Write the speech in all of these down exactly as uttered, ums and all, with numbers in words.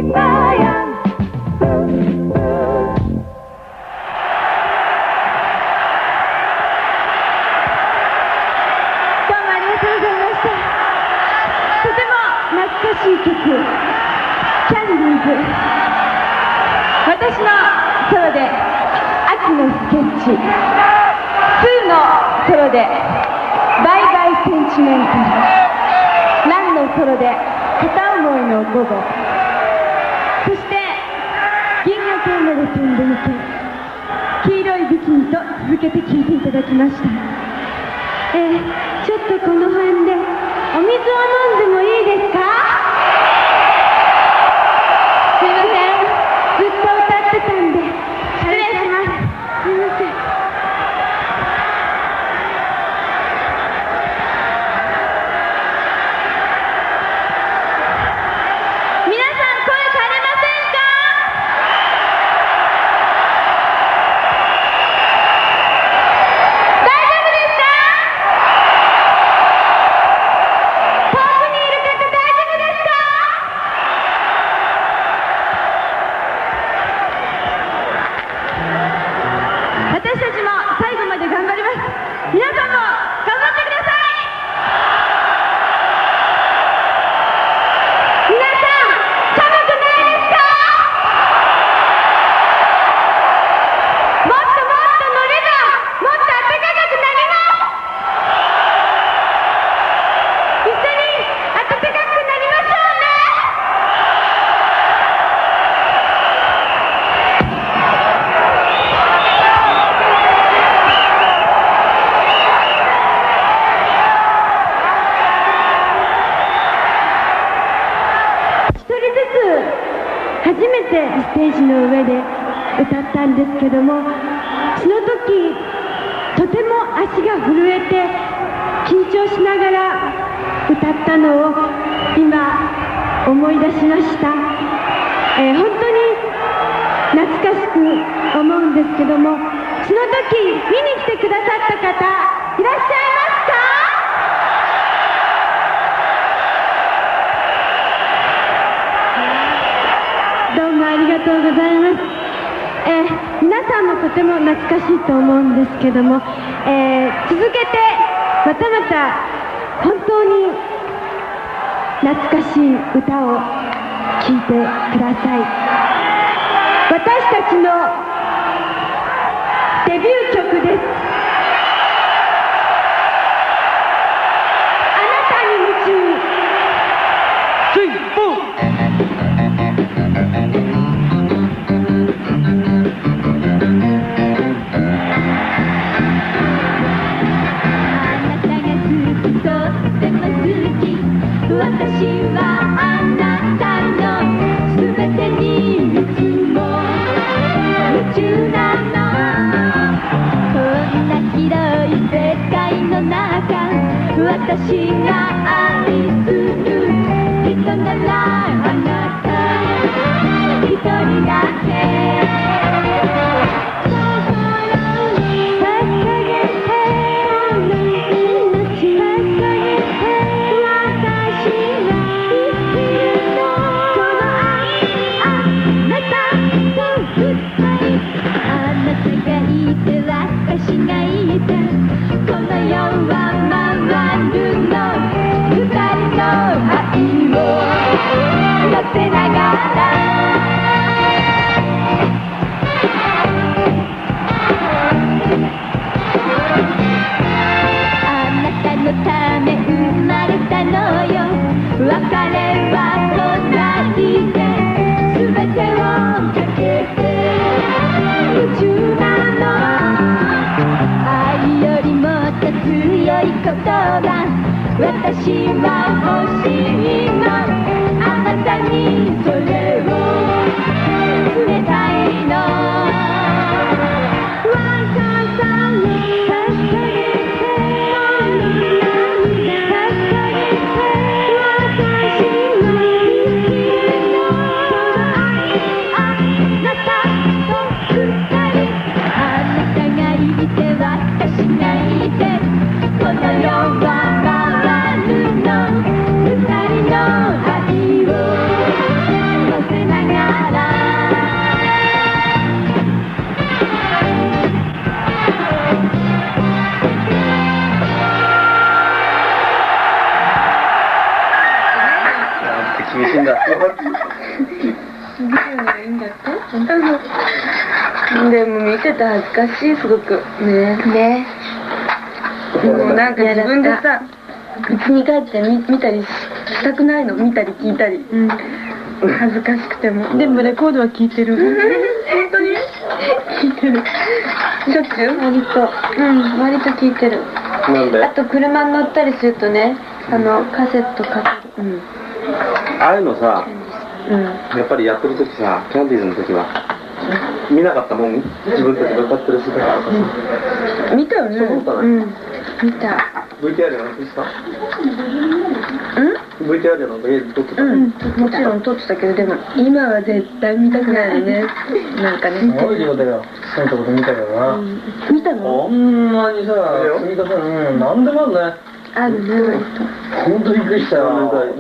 しい曲、キャンディーズ。私のソロで秋のスケッチ、スーのソロでバイバイセンチメンタル、ランのソロで片思いの午後、そして銀河系まで飛んでいけ、黄色いビキニと続けて聴いていただきました。えー、ちょっとこの辺でお水を飲んでもいいですか？すいません、ずっと歌ってたんで失礼します。すいません。皆さん声枯れませんか？大丈夫ですか？遠くにいる方大丈夫ですか？私たちも最後まで頑張ります。皆さんも頑張ってください。皆さん寒くないですか？もっともっと乗ればもっと暖かくなります。一緒に暖かくなりましょうね。一人ずつ初めてステージの上で歌ったんですけども、その時とても足が震えて緊張しながら歌ったのを今思い出しました。えー本当に懐かしく思うんですけども、その時見に来てくださった方いらっしゃいますか？どうもありがとうございます。えー皆さんもとても懐かしいと思うんですけども、えー続けてまたまた本当に懐かしい歌を聴いてください。私たちのデビュー曲です。あなたに夢中。 スイップ私はあなたのすべてにいつも夢中なの。こんな広い世界の中、私が愛する人ならあなた一人だけ。私がいてこの世は回るの。二人の愛を乗せながら、あなたのため生まれたのよ。別れは来ないで全てをかけて夢中なの。愛よりもっと強い言葉、私は欲しいの。あなたにそれを伝えたいの。私がいてこの世は回るの。二人の愛を見るのがいいんだって。でも見てて恥ずかしい、すごくね。ね。もうなんか自分でさ、家に帰って見見たりしたくないの、見たり聞いたり、うん、恥ずかしくても。でもレコードは聞いてる。本当に聞いてる。しょっちゅう割と、うん、割と聞いてる。 なんで？ あと車に乗ったりするとね、あのカセットかける。うん。 ああいうのさ、 うん、 やっぱりやってる時さ、キャンディーズの時は見なかったもん、自分たちが歌ってる姿とかさ。見たよね。そう思ったね。うん。見た。 ブイティーアール なんかした？うん？ブイティーアール なんか家で撮ってた？ うん、もちろん撮ってたけど、でも今は絶対見たくないよね。なんかね。 すごい量だよ。そういうとこで見たけどな。 見たの？ ほんまにさ、積み重ね、うん、なんでもあるね。 あるね、割と。 ほんとびっくりしたよ。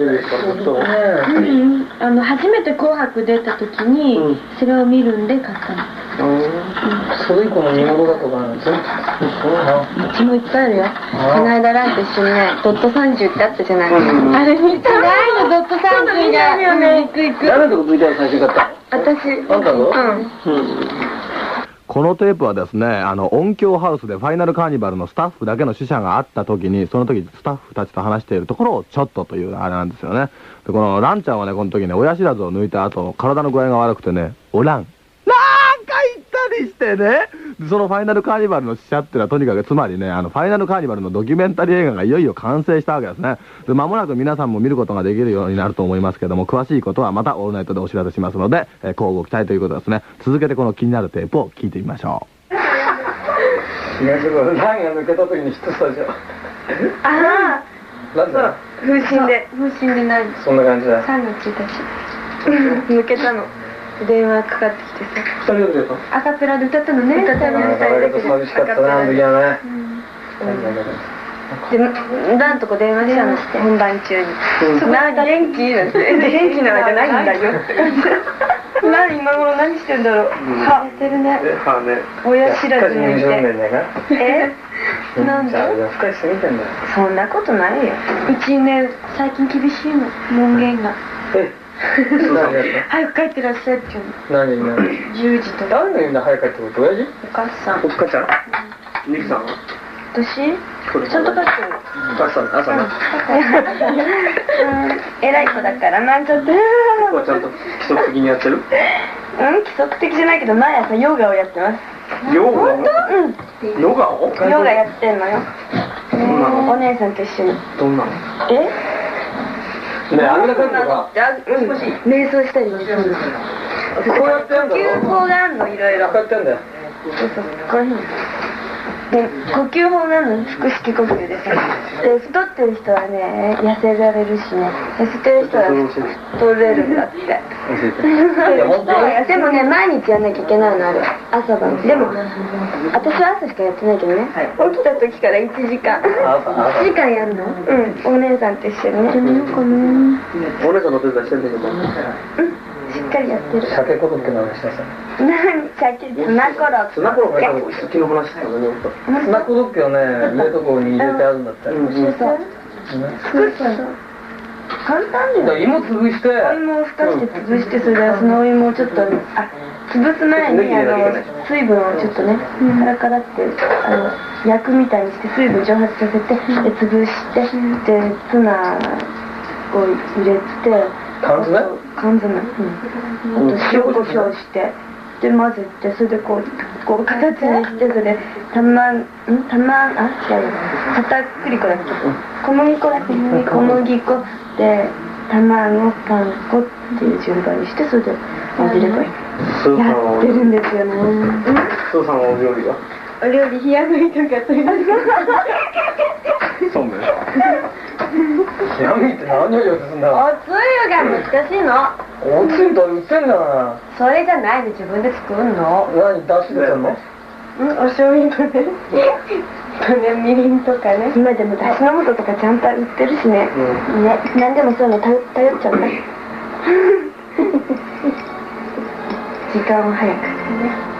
あの初めて紅白出た時に、うん、それを見るんで買ったの。 うん、それ以降の見物だとかなんですよ。うちもいっぱいあるよ。この間ランと一緒にね、ドットさんじゅうってあったじゃない。うん、あれ見たないの、ドットさんじゅうが。よね、行く行く。 誰のとこ ブイティーアール 最初買った？ 私。 あんたの？ うん。 このテープはですね、あの音響ハウスでファイナルカーニバルのスタッフだけの試写があった時に、その時スタッフたちと話しているところをちょっとというあれなんですよね。でこのランちゃんはね、この時ね、親知らずを抜いた後体の具合が悪くてね、おらんなんか言ったりしてね、そのファイナルカーニバルの試写っていうのはとにかくつまりね、あのファイナルカーニバルのドキュメンタリー映画がいよいよ完成したわけですね。で間もなく皆さんも見ることができるようになると思いますけども、詳しいことはまたオールナイトでお知らせしますので、えー、乞うご期待ということですね。続けてこの気になるテープを聞いてみましょう。 いや、でもランが抜けた時にヒットしたでしょ。 ああ、 なんだ風神で風神でない。 そんな感じだ。 さんがついたし抜けたの。電話かかってきてさ、 ふたりで歌ったアカペラで歌ったのね。歌ったのね。 だけど寂しかったな、あの時はね。 で、なんとか電話したの、本番中に。な、元気なんて。元気なわけないんだよ。な、今頃何してんだろう。は、やってるね。親知らず抜いて。え？なんで？ 深いすぎてんだよ。 そんなことないよ。うちね、最近厳しいの、門限が。 え？ 早く帰ってらっしゃいっていうの。何何？ じゅうじとか。 誰の言うんだ、早く帰ってこいって、親父？ お母さん。 お母ちゃん？ニキさんは？ 私？ちゃんと帰ってる。 お母さん、朝ね。 偉い子だからなんちゃって。 ちゃんと規則的にやってる？ うん、規則的じゃないけど、毎朝ヨガをやってます。 ヨガ？ うん。 ヨガを？ ヨガやってんのよ。お姉さんと一緒に。 どんなの？ え？ ね、あんな感じか？ うん、瞑想したりもする。こうやってやんだろ？呼吸法があるの、いろいろ。 こうやってやんだよ。 そうそう、こういうの。で、呼吸法なの、腹式呼吸でさ。で、太ってる人はね、痩せられるしね、痩せてる人は太れるんだって。でもね、毎日やんなきゃいけないの、あれ。朝晩。でも、私は朝しかやってないけどね。起きた時からいちじかん。いちじかんやるの？うん、お姉さんと一緒にね。やってみようかな。 お姉さんの手伝いしてるんだけど。 うん。しっかりやってる。 鮭コロッケの話しなさい。 何？鮭、ツナコロッケ。 ツナコロッケの先の話だよね。 ツナコロッケをね、冷凍庫に入れてあるんだって。 そう。作ったの。簡単だよ。 芋潰して。 お芋をふかして潰して、それでそのお芋をちょっと、あ、潰す前にあの水分をちょっとね、カラカラってあの焼くみたいにして水分蒸発させて、で潰して、でツナを入れて。 缶詰？ 缶詰。うん。あと塩コショウして、で混ぜて、それでこうこう形にして、それでたまんたまあ違うよ。片栗粉だっけ？小麦粉だっけ？小麦粉で卵パン粉っていう順番にして、それで混ぜればいい。やってるんですよね。 スーさんはお料理は？ お料理冷や麦とかとりあえず。 そうね。 冷や麦って何を用意するんだ？ おつゆが難しいの。 おつゆと売ってんだから。 それじゃないで自分で作るの。 何、だしでやるの？ うん、お醤油とね。とね、みりんとかね。今でもだしの素とかちゃんと売ってるしね。ね、何でもそういうの頼っちゃうんだ。時間を早くね。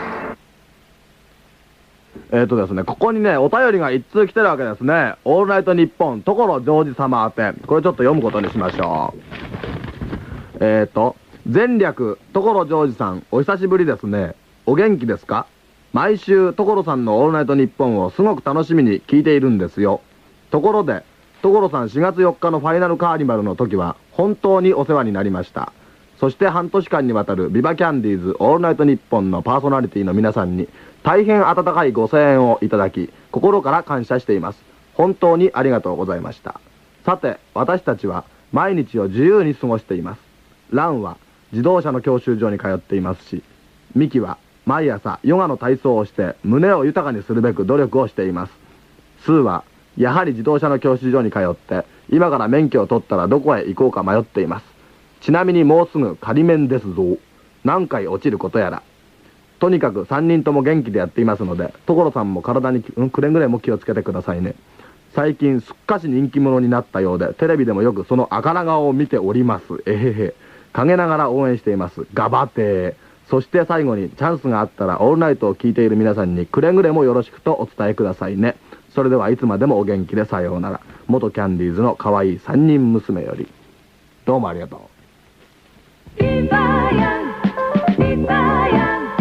えーとですね、ここにね、お便りが一通来てるわけですね。オールナイトニッポン、所ジョージ様宛て。これちょっと読むことにしましょう。 えっと前略所ジョージさん、お久しぶりですね。お元気ですか？毎週所さんのオールナイトニッポンをすごく楽しみに聞いているんですよ。ところで所さんしがつよっかのファイナルカーニバルの時は本当にお世話になりました。そして半年間にわたるビバキャンディーズオールナイトニッポンのパーソナリティの皆さんに大変温かいご声援をいただき、心から感謝しています。本当にありがとうございました。さて、私たちは毎日を自由に過ごしています。ランは自動車の教習所に通っていますし、ミキは毎朝ヨガの体操をして胸を豊かにするべく努力をしています。スーはやはり自動車の教習所に通って今から免許を取ったらどこへ行こうか迷っています。ちなみにもうすぐ仮免ですぞ。何回落ちることやら。とにかくさんにんとも元気でやっていますので、所さんも体にくれぐれも気をつけてくださいね。最近すっかし人気者になったようで、テレビでもよくその赤ら顔を見ております。えへへ。陰ながら応援しています。ガバテー。そして最後にチャンスがあったらオールナイトを聞いている皆さんにくれぐれもよろしくとお伝えくださいね。それではいつまでもお元気でさようなら。元キャンディーズの可愛いさんにん娘より。どうもありがとう。 ビバヤンビバヤン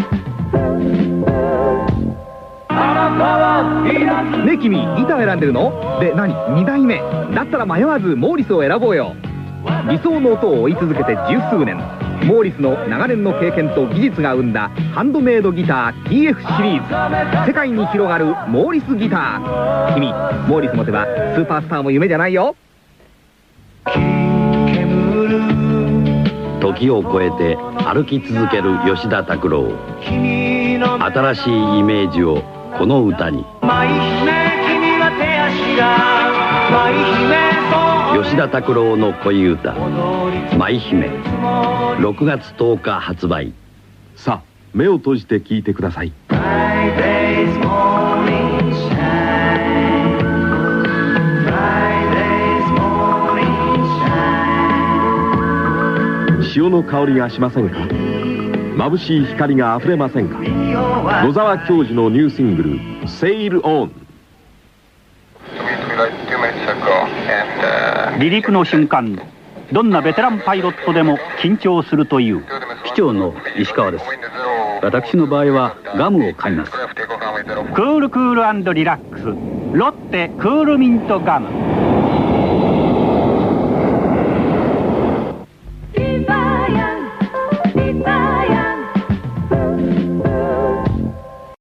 ねえ君、ギター選んでるの？で、何？にだいめだったら迷わずモーリスを選ぼうよ。理想の音を追い続けて十数年、モーリスの長年の経験と技術が生んだハンドメイドギター ティーエフ シリーズ。世界に広がるモーリスギター。君、モーリス持てばスーパースターも夢じゃないよ。 時を超えて歩き続ける吉田拓郎。新しいイメージをこの歌に。吉田拓郎の恋歌「舞姫」、ろくがつとおか発売。 さあ目を閉じて聴いてください。潮の香りがしませんか？眩しい光があふれませんか？野沢教授のニューシングル「Sail On」。 離陸の瞬間、どんなベテランパイロットでも緊張するという。 機長の石川です。私の場合はガムを買います。 クールクール&リラックス、ロッテクールミントガム。